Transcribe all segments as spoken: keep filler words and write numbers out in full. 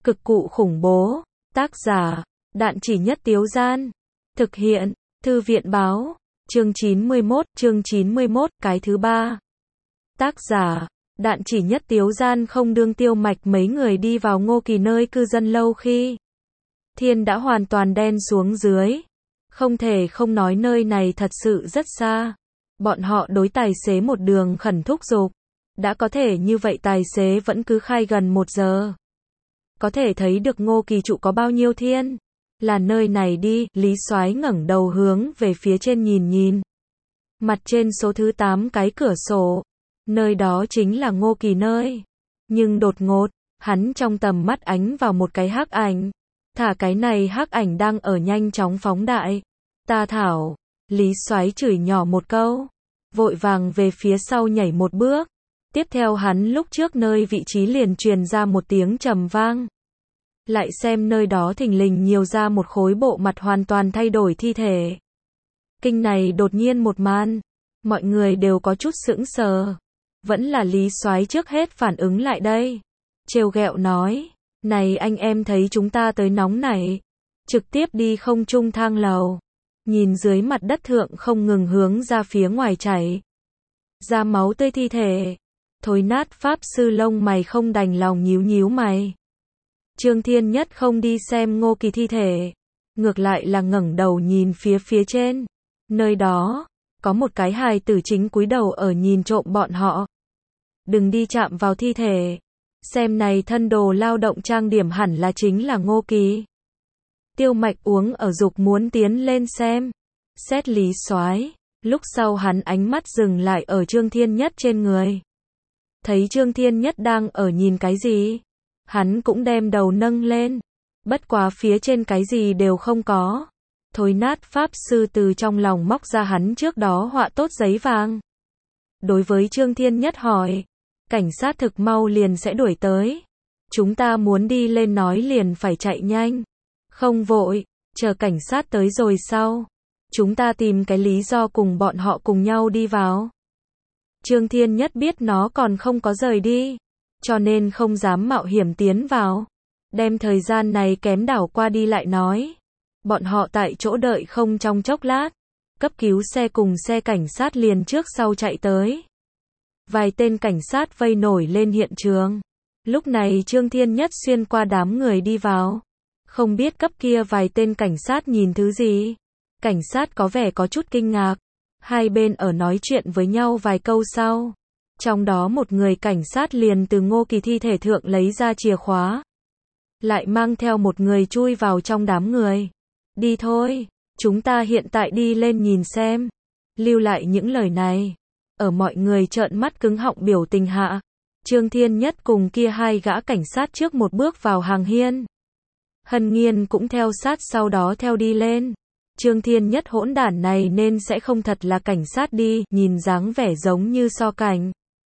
Cực cụ khủng bố. Tác giả, Đạn Chỉ Nhất Tiếu Gian. Thực hiện, Thư viện báo. Chương chín mươi mốt, chương chín mươi mốt, cái thứ ba. Tác giả, Đạn Chỉ Nhất Tiếu Gian. Không đương Tiêu Mạch mấy người đi vào Ngô Kỳ nơi cư dân lâu khi thiên đã hoàn toàn đen xuống dưới. Không thể không nói nơi này thật sự rất xa. Bọn họ đối tài xế một đường khẩn thúc giục. Đã có thể như vậy tài xế vẫn cứ khai gần một giờ. Có thể thấy được Ngô Kỳ trụ có bao nhiêu thiên. Là nơi này đi, Lý Soái ngẩng đầu hướng về phía trên nhìn nhìn. Mặt trên số thứ tám cái cửa sổ. Nơi đó chính là Ngô Kỳ nơi. Nhưng đột ngột, hắn trong tầm mắt ánh vào một cái hắc ảnh. Thả cái này hắc ảnh đang ở nhanh chóng phóng đại. Ta thảo, Lý Soái chửi nhỏ một câu. Vội vàng về phía sau nhảy một bước. Tiếp theo hắn lúc trước nơi vị trí liền truyền ra một tiếng trầm vang. Lại xem nơi đó thình lình nhiều ra một khối bộ mặt hoàn toàn thay đổi thi thể. Kinh này đột nhiên một màn. Mọi người đều có chút sững sờ. Vẫn là Lý Soái trước hết phản ứng lại đây. Trêu ghẹo nói. Này anh em thấy chúng ta tới nóng này. Trực tiếp đi không trung thang lầu. Nhìn dưới mặt đất thượng không ngừng hướng ra phía ngoài chảy. Ra máu tươi thi thể. Thối nát pháp sư lông mày không đành lòng nhíu nhíu mày. Trương Thiên Nhất không đi xem Ngô Kỳ thi thể. Ngược lại là ngẩng đầu nhìn phía phía trên. Nơi đó, có một cái hài tử chính cúi đầu ở nhìn trộm bọn họ. Đừng đi chạm vào thi thể. Xem này thân đồ lao động trang điểm hẳn là chính là Ngô Kỳ. Tiêu Mạch uống ở dục muốn tiến lên xem. Xét Lý Soái. Lúc sau hắn ánh mắt dừng lại ở Trương Thiên Nhất trên người. Thấy Trương Thiên Nhất đang ở nhìn cái gì. Hắn cũng đem đầu nâng lên. Bất quá phía trên cái gì đều không có. Thối nát pháp sư từ trong lòng móc ra hắn trước đó họa tốt giấy vàng. Đối với Trương Thiên Nhất hỏi. Cảnh sát thực mau liền sẽ đuổi tới. Chúng ta muốn đi lên nói liền phải chạy nhanh. Không vội, chờ cảnh sát tới rồi sau. Chúng ta tìm cái lý do cùng bọn họ cùng nhau đi vào. Trương Thiên Nhất biết nó còn không có rời đi. Cho nên không dám mạo hiểm tiến vào. Đem thời gian này kém đảo qua đi lại nói. Bọn họ tại chỗ đợi không trong chốc lát. Cấp cứu xe cùng xe cảnh sát liền trước sau chạy tới. Vài tên cảnh sát vây nổi lên hiện trường. Lúc này Trương Thiên Nhất xuyên qua đám người đi vào. Không biết cấp kia vài tên cảnh sát nhìn thứ gì. Cảnh sát có vẻ có chút kinh ngạc. Hai bên ở nói chuyện với nhau vài câu sau. Trong đó một người cảnh sát liền từ Ngô Kỳ thi thể thượng lấy ra chìa khóa. Lại mang theo một người chui vào trong đám người. Đi thôi, chúng ta hiện tại đi lên nhìn xem. Lưu lại những lời này. Ở mọi người trợn mắt cứng họng biểu tình hạ. Trương Thiên Nhất cùng kia hai gã cảnh sát trước một bước vào hàng hiên. Hân Nghiên cũng theo sát sau đó theo đi lên. Trương Thiên Nhất hỗn đản này nên sẽ không thật là cảnh sát đi, nhìn dáng vẻ giống như so cảnh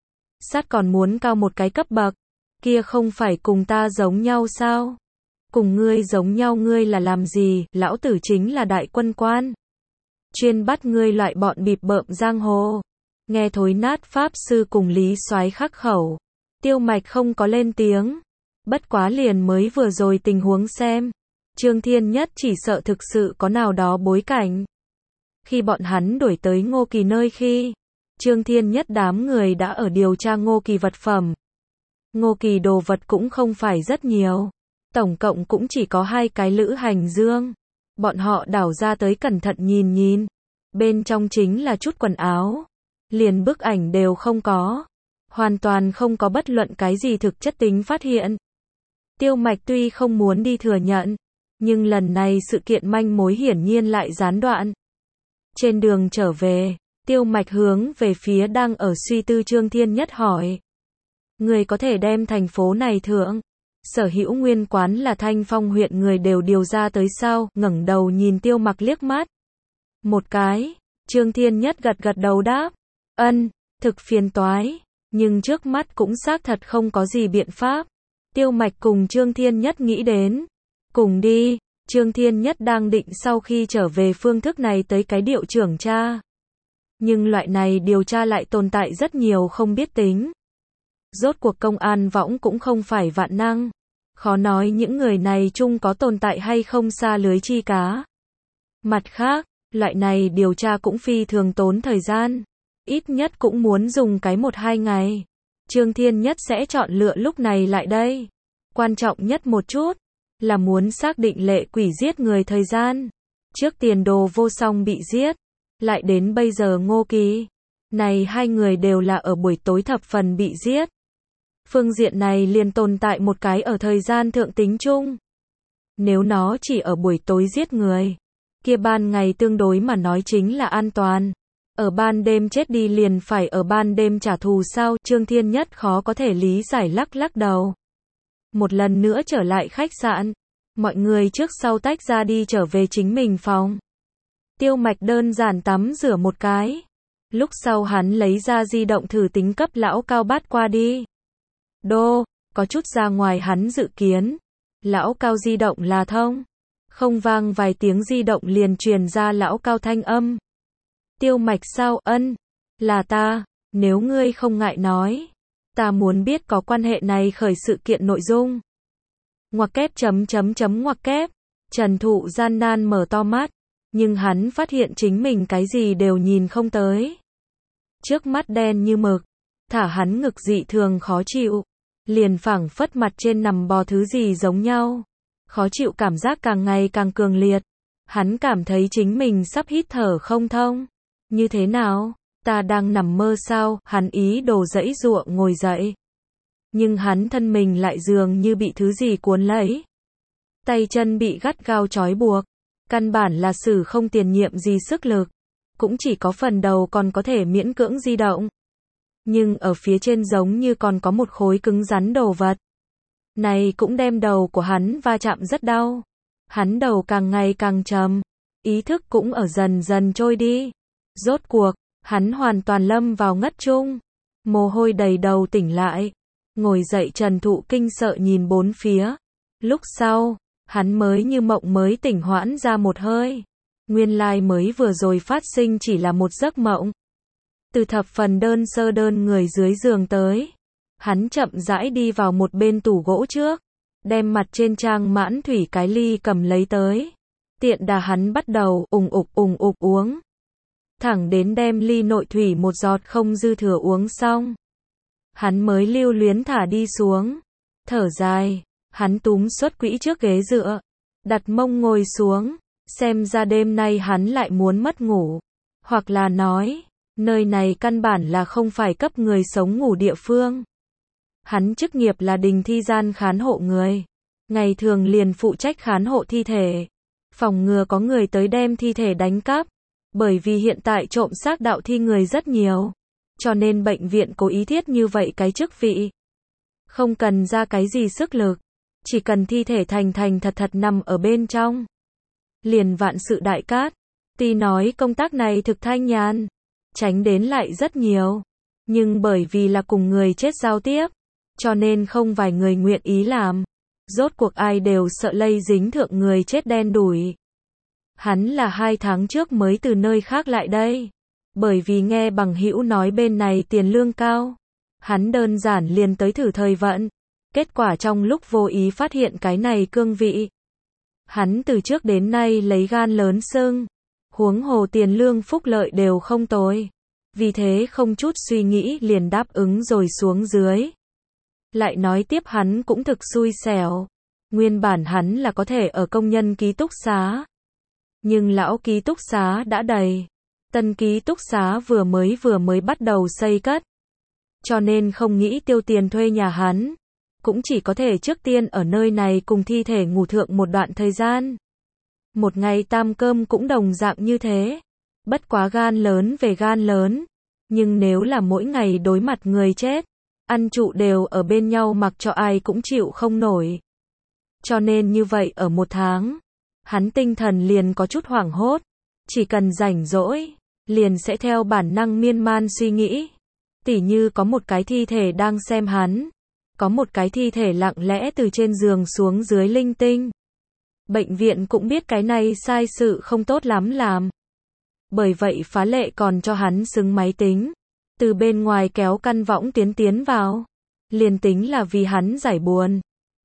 sát còn muốn cao một cái cấp bậc. Kia không phải cùng ta giống nhau sao? Cùng ngươi giống nhau ngươi là làm gì? Lão tử chính là đại quân quan. Chuyên bắt ngươi loại bọn bịp bợm giang hồ. Nghe thối nát pháp sư cùng Lý Soái khắc khẩu. Tiêu Mạch không có lên tiếng. Bất quá liền mới vừa rồi tình huống xem. Trương Thiên Nhất chỉ sợ thực sự có nào đó bối cảnh. Khi bọn hắn đuổi tới Ngô Kỳ nơi khi. Trương Thiên Nhất đám người đã ở điều tra Ngô Kỳ vật phẩm. Ngô Kỳ đồ vật cũng không phải rất nhiều. Tổng cộng cũng chỉ có hai cái lữ hành dương. Bọn họ đảo ra tới cẩn thận nhìn nhìn. Bên trong chính là chút quần áo. Liền bức ảnh đều không có. Hoàn toàn không có bất luận cái gì thực chất tính phát hiện. Tiêu Mạch tuy không muốn đi thừa nhận. Nhưng lần này sự kiện manh mối hiển nhiên lại gián đoạn. Trên đường trở về. Tiêu Mạch hướng về phía đang ở suy tư Trương Thiên Nhất hỏi. Người có thể đem thành phố này thượng. Sở hữu nguyên quán là Thanh Phong huyện người đều điều ra tới sao, ngẩng đầu nhìn Tiêu Mặc liếc mắt. Một cái, Trương Thiên Nhất gật gật đầu đáp. Ân, thực phiền toái. Nhưng trước mắt cũng xác thật không có gì biện pháp. Tiêu Mạch cùng Trương Thiên Nhất nghĩ đến. Cùng đi, Trương Thiên Nhất đang định sau khi trở về phương thức này tới cái điệu trưởng tra. Nhưng loại này điều tra lại tồn tại rất nhiều không biết tính. Rốt cuộc công an võng cũng không phải vạn năng. Khó nói những người này chung có tồn tại hay không xa lưới chi cá. Mặt khác, loại này điều tra cũng phi thường tốn thời gian. Ít nhất cũng muốn dùng cái một hai ngày. Trương Thiên Nhất sẽ chọn lựa lúc này lại đây. Quan trọng nhất một chút, là muốn xác định lệ quỷ giết người thời gian. Trước tiền Đồ Vô Song bị giết, lại đến bây giờ Ngô Kỳ. Này hai người đều là ở buổi tối thập phần bị giết. Phương diện này liền tồn tại một cái ở thời gian thượng tính chung. Nếu nó chỉ ở buổi tối giết người, kia ban ngày tương đối mà nói chính là an toàn. Ở ban đêm chết đi liền phải ở ban đêm trả thù sao? Trương Thiên Nhất khó có thể lý giải, lắc lắc đầu. Một lần nữa trở lại khách sạn. Mọi người trước sau tách ra đi trở về chính mình phòng. Tiêu Mạch đơn giản tắm rửa một cái. Lúc sau hắn lấy ra di động thử tính cấp lão Cao bắt qua đi. Đô, có chút ra ngoài hắn dự kiến. Lão Cao di động là thông. Không vang vài tiếng di động liền truyền ra lão Cao thanh âm. Tiêu Mạch sao? Ân, là ta, nếu ngươi không ngại nói. Ta muốn biết có quan hệ này khởi sự kiện nội dung. Ngoặc kép chấm chấm chấm ngoặc kép. Trần Thụ gian nan mở to mắt, nhưng hắn phát hiện chính mình cái gì đều nhìn không tới. Trước mắt đen như mực, thả hắn ngực dị thường khó chịu, liền phảng phất mặt trên nằm bò thứ gì giống nhau. Khó chịu cảm giác càng ngày càng cường liệt. Hắn cảm thấy chính mình sắp hít thở không thông. Như thế nào? Ta đang nằm mơ sao? Hắn ý đồ giãy giụa ngồi dậy. Nhưng hắn thân mình lại dường như bị thứ gì cuốn lấy. Tay chân bị gắt gao trói buộc. Căn bản là sử không tiền nhiệm gì sức lực. Cũng chỉ có phần đầu còn có thể miễn cưỡng di động. Nhưng ở phía trên giống như còn có một khối cứng rắn đồ vật. Này cũng đem đầu của hắn va chạm rất đau. Hắn đầu càng ngày càng trầm. Ý thức cũng ở dần dần trôi đi. Rốt cuộc, hắn hoàn toàn lâm vào ngất chung. Mồ hôi đầy đầu tỉnh lại. Ngồi dậy Trần Thụ kinh sợ nhìn bốn phía. Lúc sau, hắn mới như mộng mới tỉnh hoãn ra một hơi. Nguyên lai mới vừa rồi phát sinh chỉ là một giấc mộng. Từ thập phần đơn sơ đơn người dưới giường tới. Hắn chậm rãi đi vào một bên tủ gỗ trước. Đem mặt trên trang mãn thủy cái ly cầm lấy tới. Tiện đà hắn bắt đầu ùng ục ùng ục uống. Thẳng đến đem ly nội thủy một giọt không dư thừa uống xong. Hắn mới lưu luyến thả đi xuống. Thở dài, hắn túm xuất quỹ trước ghế dựa. Đặt mông ngồi xuống. Xem ra đêm nay hắn lại muốn mất ngủ. Hoặc là nói, nơi này căn bản là không phải cấp người sống ngủ địa phương. Hắn chức nghiệp là đình thi gian khán hộ người. Ngày thường liền phụ trách khán hộ thi thể. Phòng ngừa có người tới đem thi thể đánh cắp. Bởi vì hiện tại trộm xác đạo thi người rất nhiều. Cho nên bệnh viện cố ý thiết như vậy cái chức vị. Không cần ra cái gì sức lực. Chỉ cần thi thể thành thành thật thật nằm ở bên trong. Liền vạn sự đại cát. Tuy nói công tác này thực thanh nhàn. Tránh đến lại rất nhiều. Nhưng bởi vì là cùng người chết giao tiếp. Cho nên không vài người nguyện ý làm. Rốt cuộc ai đều sợ lây dính thượng người chết đen đủi. Hắn là hai tháng trước mới từ nơi khác lại đây. Bởi vì nghe bằng hữu nói bên này tiền lương cao. Hắn đơn giản liền tới thử thời vận. Kết quả trong lúc vô ý phát hiện cái này cương vị. Hắn từ trước đến nay lấy gan lớn sưng. Huống hồ tiền lương phúc lợi đều không tồi. Vì thế không chút suy nghĩ liền đáp ứng rồi xuống dưới. Lại nói tiếp hắn cũng thực xui xẻo. Nguyên bản hắn là có thể ở công nhân ký túc xá. Nhưng lão ký túc xá đã đầy. Tân ký túc xá vừa mới vừa mới bắt đầu xây cất. Cho nên không nghĩ tiêu tiền thuê nhà hắn. Cũng chỉ có thể trước tiên ở nơi này cùng thi thể ngủ thượng một đoạn thời gian. Một ngày tam cơm cũng đồng dạng như thế. Bất quá gan lớn về gan lớn. Nhưng nếu là mỗi ngày đối mặt người chết, ăn trụ đều ở bên nhau mặc cho ai cũng chịu không nổi. Cho nên như vậy ở một tháng, hắn tinh thần liền có chút hoảng hốt. Chỉ cần rảnh rỗi, liền sẽ theo bản năng miên man suy nghĩ. Tỉ như có một cái thi thể đang xem hắn. Có một cái thi thể lặng lẽ từ trên giường xuống dưới linh tinh. Bệnh viện cũng biết cái này sai sự không tốt lắm làm. Bởi vậy phá lệ còn cho hắn xứng máy tính. Từ bên ngoài kéo căn võng tiến tiến vào. Liền tính là vì hắn giải buồn.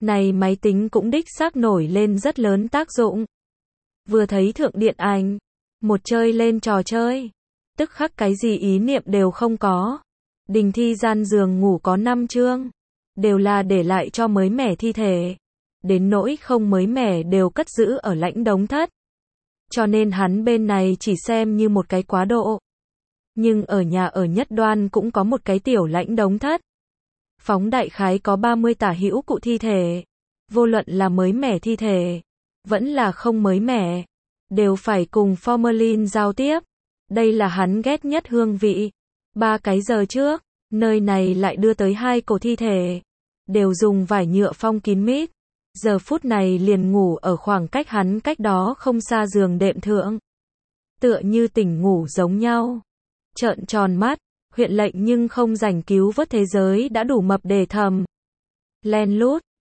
Này máy tính cũng đích xác nổi lên rất lớn tác dụng. Vừa thấy thượng điện ảnh, một chơi lên trò chơi, tức khắc cái gì ý niệm đều không có. Đình thi gian giường ngủ có năm chương, đều là để lại cho mới mẻ thi thể. Đến nỗi không mới mẻ đều cất giữ ở lãnh đống thất. Cho nên hắn bên này chỉ xem như một cái quá độ. Nhưng ở nhà ở Nhất Đoan cũng có một cái tiểu lãnh đống thất. Phóng đại khái có ba mươi tả hữu cụ thi thể. Vô luận là mới mẻ thi thể, vẫn là không mới mẻ, đều phải cùng formalin giao tiếp. Đây là hắn ghét nhất hương vị. Ba cái giờ trước, nơi này lại đưa tới hai cổ thi thể. Đều dùng vải nhựa phong kín mít. Giờ phút này liền ngủ ở khoảng cách hắn cách đó không xa giường đệm thượng. Tựa như tỉnh ngủ giống nhau. Trợn tròn mắt, huyện lệnh nhưng không rảnh cứu vớt thế giới đã đủ mập để thầm. Len lút,